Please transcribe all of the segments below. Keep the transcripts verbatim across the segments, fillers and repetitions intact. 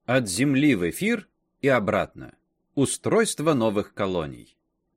От Земли в эфир и обратно. Устройство новых колоний.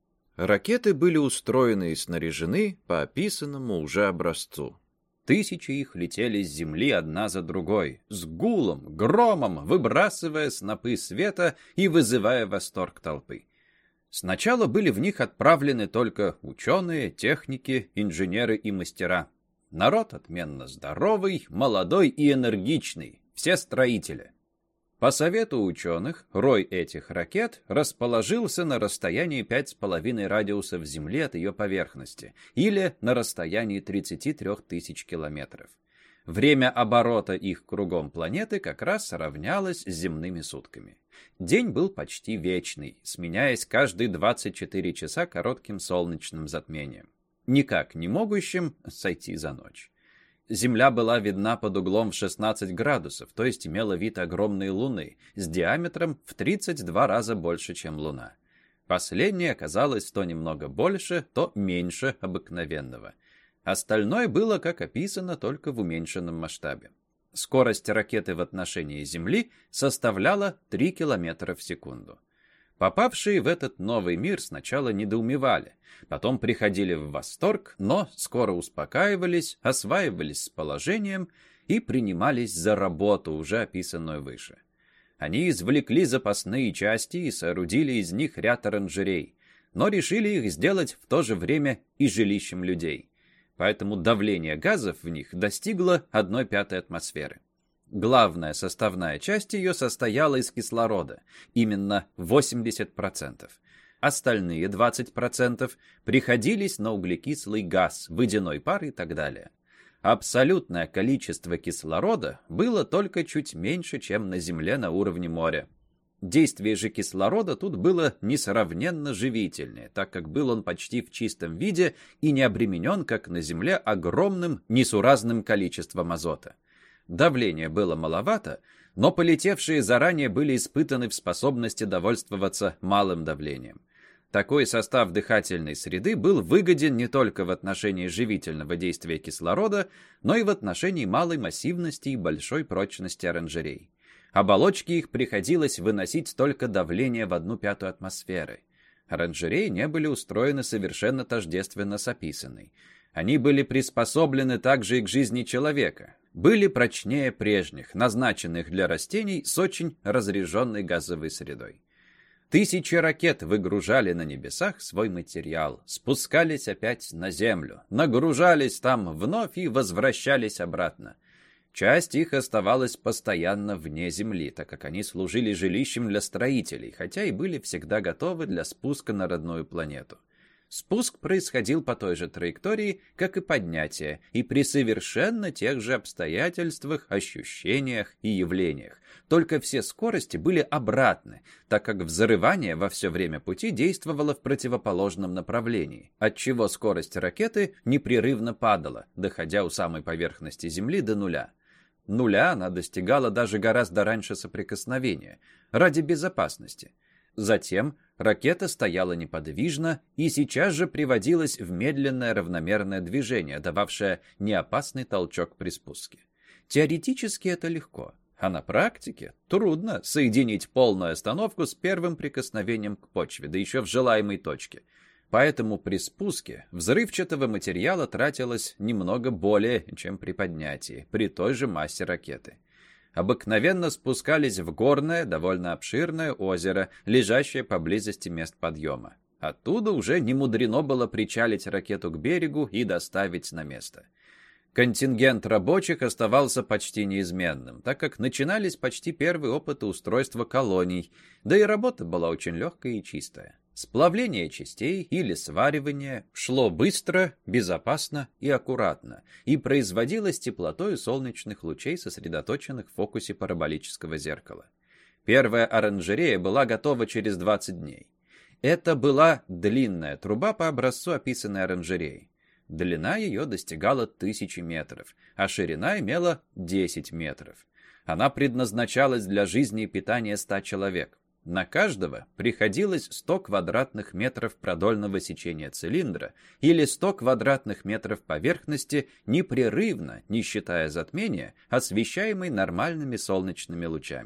Ракеты были устроены и снаряжены по описанному уже образцу. Тысячи их летели с Земли одна за другой, с гулом, громом, выбрасывая снопы света и вызывая восторг толпы. Сначала были в них отправлены только ученые, техники, инженеры и мастера. Народ отменно здоровый, молодой и энергичный, все строители. По совету ученых, рой этих ракет расположился на расстоянии пять с половиной радиусов Земли от ее поверхности, или на расстоянии тридцати трёх тысяч километров. Время оборота их кругом планеты как раз равнялось с земными сутками. День был почти вечный, сменяясь каждые двадцать четыре часа коротким солнечным затмением, никак не могущим сойти за ночь. Земля была видна под углом в шестнадцать градусов, то есть имела вид огромной Луны, с диаметром в тридцать два раза больше, чем Луна. Последняя оказалась то немного больше, то меньше обыкновенного. Остальное было, как описано, только в уменьшенном масштабе. Скорость ракеты в отношении Земли составляла три километра в секунду. Попавшие в этот новый мир сначала недоумевали, потом приходили в восторг, но скоро успокаивались, осваивались с положением и принимались за работу, уже описанную выше. Они извлекли запасные части и соорудили из них ряд оранжерей, но решили их сделать в то же время и жилищем людей. Поэтому давление газов в них достигло одной пятой атмосферы. Главная составная часть ее состояла из кислорода, именно восемьдесят процентов. Остальные двадцать процентов приходились на углекислый газ, водяной пар и так далее. Абсолютное количество кислорода было только чуть меньше, чем на Земле на уровне моря. Действие же кислорода тут было несравненно живительнее, так как был он почти в чистом виде и не обременен, как на Земле, огромным несуразным количеством азота. Давление было маловато, но полетевшие заранее были испытаны в способности довольствоваться малым давлением. Такой состав дыхательной среды был выгоден не только в отношении живительного действия кислорода, но и в отношении малой массивности и большой прочности оранжерей. Оболочки их приходилось выносить только давление в одну пятую атмосферы. Оранжереи не были устроены совершенно тождественно с описанной. Они были приспособлены также и к жизни человека, были прочнее прежних, назначенных для растений с очень разряженной газовой средой. Тысячи ракет выгружали на небесах свой материал, спускались опять на Землю, нагружались там вновь и возвращались обратно. Часть их оставалась постоянно вне Земли, так как они служили жилищем для строителей, хотя и были всегда готовы для спуска на родную планету. Спуск происходил по той же траектории, как и поднятие, и при совершенно тех же обстоятельствах, ощущениях и явлениях. Только все скорости были обратны, так как взрывание во все время пути действовало в противоположном направлении, отчего скорость ракеты непрерывно падала, доходя у самой поверхности Земли до нуля. Нуля она достигала даже гораздо раньше соприкосновения, ради безопасности. Затем ракета стояла неподвижно и сейчас же приводилась в медленное равномерное движение, дававшее неопасный толчок при спуске. Теоретически это легко, а на практике трудно соединить полную остановку с первым прикосновением к почве, да еще в желаемой точке. Поэтому при спуске взрывчатого материала тратилось немного более, чем при поднятии, при той же массе ракеты. Обыкновенно спускались в горное, довольно обширное озеро, лежащее поблизости мест подъема. Оттуда уже не мудрено было причалить ракету к берегу и доставить на место. Контингент рабочих оставался почти неизменным, так как начинались почти первые опыты устройства колоний, да и работа была очень легкая и чистая. Сплавление частей или сваривание шло быстро, безопасно и аккуратно и производилось теплотой солнечных лучей, сосредоточенных в фокусе параболического зеркала. Первая оранжерея была готова через двадцать дней. Это была длинная труба по образцу описанной оранжереи. Длина ее достигала тысячи метров, а ширина имела десять метров. Она предназначалась для жизни и питания ста человек. На каждого приходилось сто квадратных метров продольного сечения цилиндра или сто квадратных метров поверхности, непрерывно, не считая затмения, освещаемой нормальными солнечными лучами.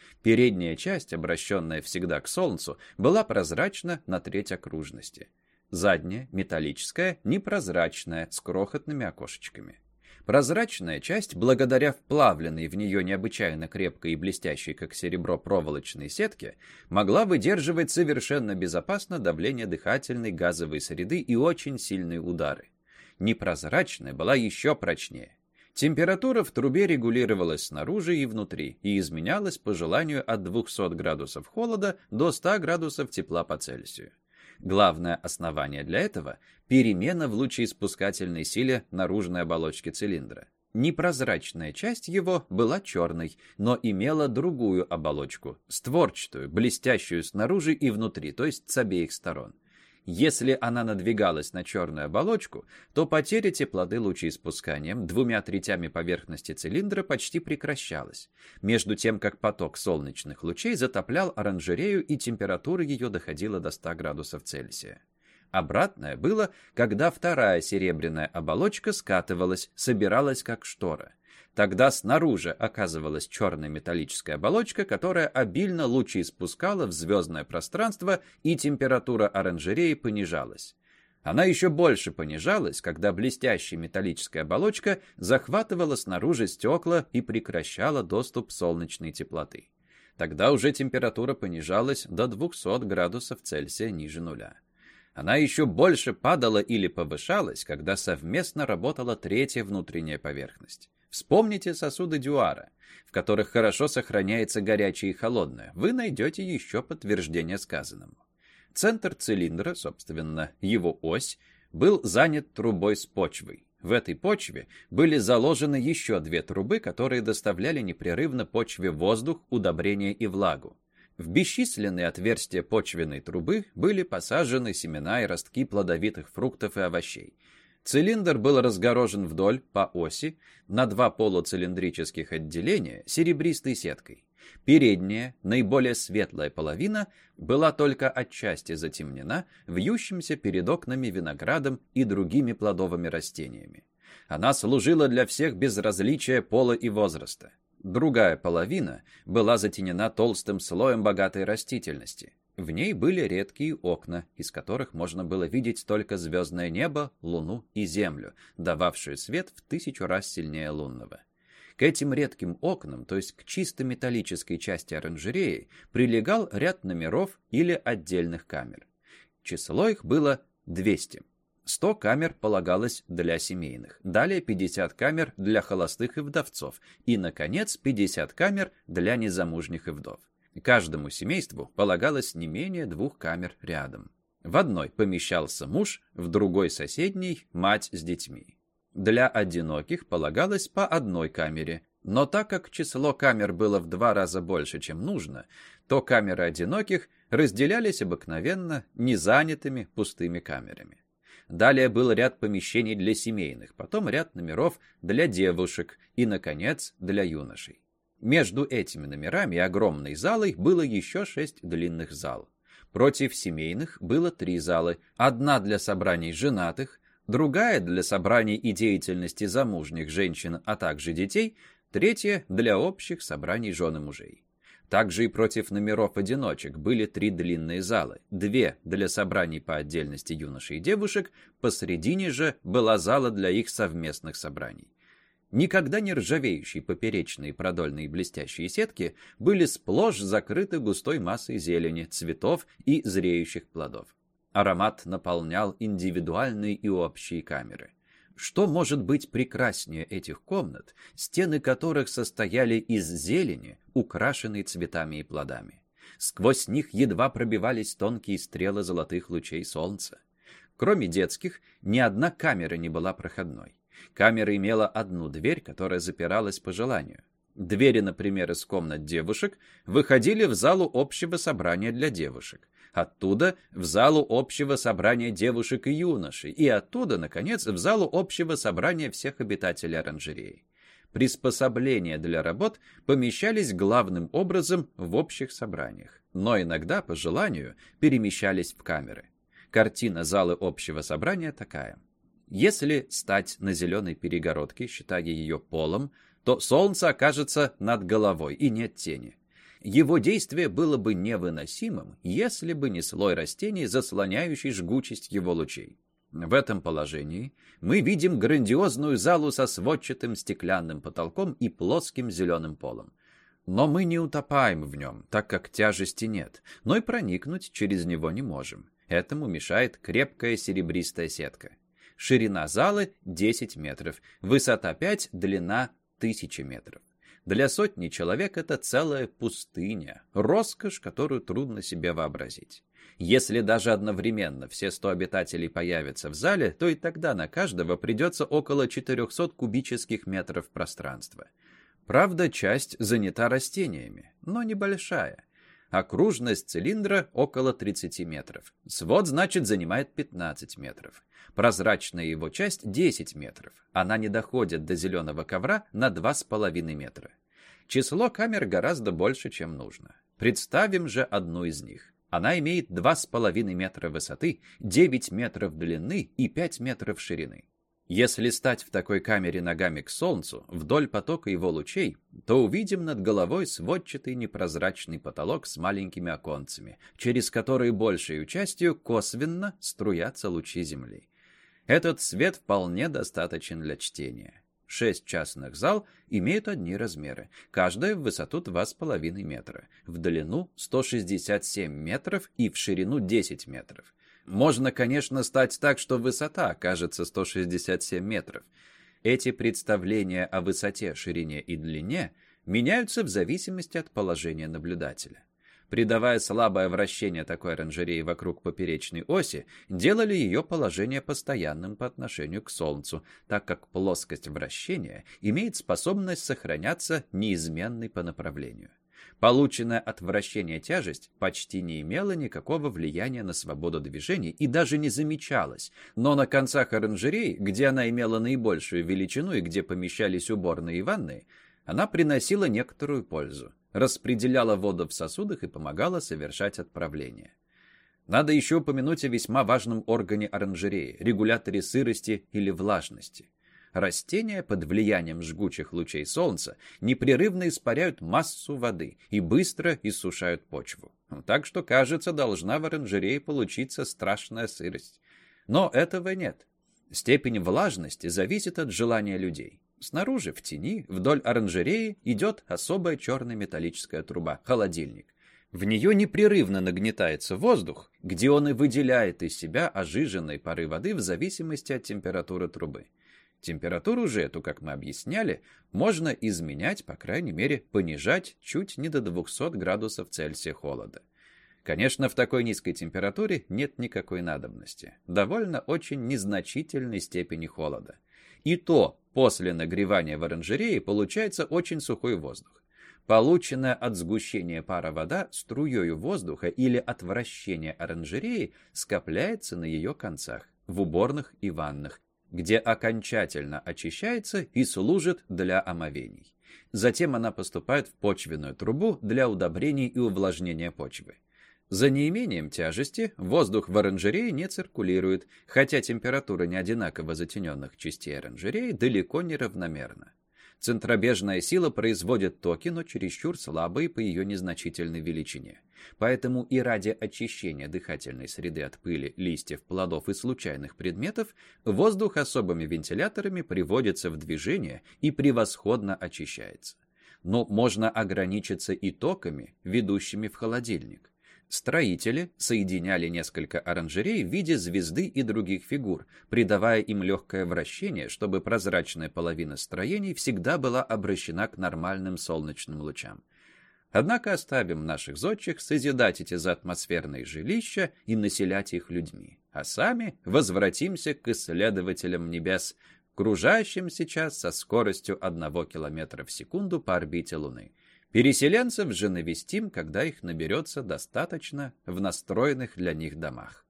Передняя часть, обращенная всегда к солнцу, была прозрачна на треть окружности. Задняя, металлическая, непрозрачная, с крохотными окошечками. Прозрачная часть, благодаря вплавленной в нее необычайно крепкой и блестящей, как серебро, проволочной сетке, могла выдерживать совершенно безопасно давление дыхательной газовой среды и очень сильные удары. Непрозрачная была еще прочнее. Температура в трубе регулировалась снаружи и внутри и изменялась по желанию от двухсот градусов холода до ста градусов тепла по Цельсию. Главное основание для этого – перемена в лучеиспускательной силе наружной оболочки цилиндра. Непрозрачная часть его была черной, но имела другую оболочку – створчатую, блестящую снаружи и внутри, то есть с обеих сторон. Если она надвигалась на черную оболочку, то потеря теплоты лучеиспусканием двумя третями поверхности цилиндра почти прекращалась, между тем как поток солнечных лучей затоплял оранжерею и температура ее доходила до ста градусов Цельсия. Обратное было, когда вторая серебряная оболочка скатывалась, собиралась как штора. Тогда снаружи оказывалась черная металлическая оболочка, которая обильно лучеиспускала в звездное пространство, и температура оранжереи понижалась. Она еще больше понижалась, когда блестящая металлическая оболочка захватывала снаружи стекла и прекращала доступ солнечной теплоты. Тогда уже температура понижалась до двухсот градусов Цельсия ниже нуля. Она еще больше падала или повышалась, когда совместно работала третья внутренняя поверхность. Вспомните сосуды Дюара, в которых хорошо сохраняется горячее и холодное. Вы найдете еще подтверждение сказанному. Центр цилиндра, собственно, его ось, был занят трубой с почвой. В этой почве были заложены еще две трубы, которые доставляли непрерывно почве воздух, удобрение и влагу. В бесчисленные отверстия почвенной трубы были посажены семена и ростки плодовитых фруктов и овощей. Цилиндр был разгорожен вдоль, по оси, на два полуцилиндрических отделения серебристой сеткой. Передняя, наиболее светлая половина, была только отчасти затемнена вьющимся перед окнами виноградом и другими плодовыми растениями. Она служила для всех без различия пола и возраста. Другая половина была затенена толстым слоем богатой растительности. В ней были редкие окна, из которых можно было видеть только звездное небо, луну и землю, дававшие свет в тысячу раз сильнее лунного. К этим редким окнам, то есть к чисто металлической части оранжереи, прилегал ряд номеров или отдельных камер. Число их было двести. сто камер полагалось для семейных, далее пятьдесят камер для холостых и вдовцов, и, наконец, пятьдесят камер для незамужних и вдов. Каждому семейству полагалось не менее двух камер рядом. В одной помещался муж, в другой соседней – мать с детьми. Для одиноких полагалось по одной камере, но так как число камер было в два раза больше, чем нужно, то камеры одиноких разделялись обыкновенно незанятыми пустыми камерами. Далее был ряд помещений для семейных, потом ряд номеров для девушек и, наконец, для юношей. Между этими номерами и огромной залой было еще шесть длинных зал. Против семейных было три залы, одна для собраний женатых, другая для собраний и деятельности замужних женщин, а также детей, третья для общих собраний жен и мужей. Также и против номеров одиночек были три длинные залы, две для собраний по отдельности юношей и девушек, посредине же была зала для их совместных собраний. Никогда не ржавеющие поперечные продольные блестящие сетки были сплошь закрыты густой массой зелени, цветов и зреющих плодов. Аромат наполнял индивидуальные и общие камеры. Что может быть прекраснее этих комнат, стены которых состояли из зелени, украшенной цветами и плодами? Сквозь них едва пробивались тонкие стрелы золотых лучей солнца. Кроме детских, ни одна камера не была проходной. Камера имела одну дверь, которая запиралась по желанию. Двери, например, из комнат девушек выходили в залу общего собрания для девушек. Оттуда в залу общего собрания девушек и юношей. И оттуда, наконец, в залу общего собрания всех обитателей оранжереи. Приспособления для работ помещались главным образом в общих собраниях, но иногда, по желанию, перемещались в камеры. Картина залы общего собрания такая. Если стать на зеленой перегородке, считая ее полом, то солнце окажется над головой и нет тени. Его действие было бы невыносимым, если бы не слой растений, заслоняющий жгучесть его лучей. В этом положении мы видим грандиозную залу со сводчатым стеклянным потолком и плоским зеленым полом. Но мы не утопаем в нем, так как тяжести нет, но и проникнуть через него не можем. Этому мешает крепкая серебристая сетка. Ширина залы десять метров, высота пять, длина тысяча метров. Для сотни человек это целая пустыня, роскошь, которую трудно себе вообразить. Если даже одновременно все сто обитателей появятся в зале, то и тогда на каждого придется около четырехсот кубических метров пространства. Правда, часть занята растениями, но небольшая. Окружность цилиндра около тридцати метров. Свод, значит, занимает пятнадцать метров. Прозрачная его часть десять метров. Она не доходит до зеленого ковра на два с половиной метра. Число камер гораздо больше, чем нужно. Представим же одну из них. Она имеет два с половиной метра высоты, девять метров длины и пять метров ширины. Если стать в такой камере ногами к солнцу, вдоль потока его лучей, то увидим над головой сводчатый непрозрачный потолок с маленькими оконцами, через которые большей частью косвенно струятся лучи Земли. Этот свет вполне достаточен для чтения. Шесть частных зал имеют одни размеры, каждая в высоту два с половиной метра, в длину сто шестьдесят семь метров и в ширину десять метров. Можно, конечно, стать так, что высота окажется сто шестьдесят семь метров. Эти представления о высоте, ширине и длине меняются в зависимости от положения наблюдателя. Придавая слабое вращение такой оранжереи вокруг поперечной оси, делали ее положение постоянным по отношению к Солнцу, так как плоскость вращения имеет способность сохраняться неизменной по направлению. Полученная от вращения тяжесть почти не имела никакого влияния на свободу движений и даже не замечалась, но на концах оранжерей, где она имела наибольшую величину и где помещались уборные и ванные, она приносила некоторую пользу, распределяла воду в сосудах и помогала совершать отправление. Надо еще упомянуть о весьма важном органе оранжереи – регуляторе сырости или влажности. Растения под влиянием жгучих лучей солнца непрерывно испаряют массу воды и быстро иссушают почву. Так что, кажется, должна в оранжерее получиться страшная сырость. Но этого нет. Степень влажности зависит от желания людей. Снаружи, в тени, вдоль оранжереи идет особая черная металлическая труба – холодильник. В нее непрерывно нагнетается воздух, где он и выделяет из себя ожиженные пары воды в зависимости от температуры трубы. Температуру же эту, как мы объясняли, можно изменять, по крайней мере, понижать чуть не до двухсот градусов Цельсия холода. Конечно, в такой низкой температуре нет никакой надобности. Довольно очень незначительной степени холода. И то после нагревания в оранжерее получается очень сухой воздух. Полученная от сгущения пара вода струёю воздуха или от вращения оранжереи скопляется на ее концах, в уборных и ваннах, где окончательно очищается и служит для омовений. Затем она поступает в почвенную трубу для удобрений и увлажнения почвы. За неимением тяжести воздух в оранжерее не циркулирует, хотя температура неодинаково затененных частей оранжереи далеко не равномерна. Центробежная сила производит токи, но чересчур слабые по ее незначительной величине. Поэтому и ради очищения дыхательной среды от пыли, листьев, плодов и случайных предметов воздух особыми вентиляторами приводится в движение и превосходно очищается. Но можно ограничиться и токами, ведущими в холодильник. Строители соединяли несколько оранжерей в виде звезды и других фигур, придавая им легкое вращение, чтобы прозрачная половина строений всегда была обращена к нормальным солнечным лучам. Однако оставим наших зодчих созидать эти заатмосферные жилища и населять их людьми, а сами возвратимся к исследователям небес, кружащим сейчас со скоростью одного километра в секунду по орбите Луны. Переселенцев же навестим, когда их наберется достаточно в настроенных для них домах.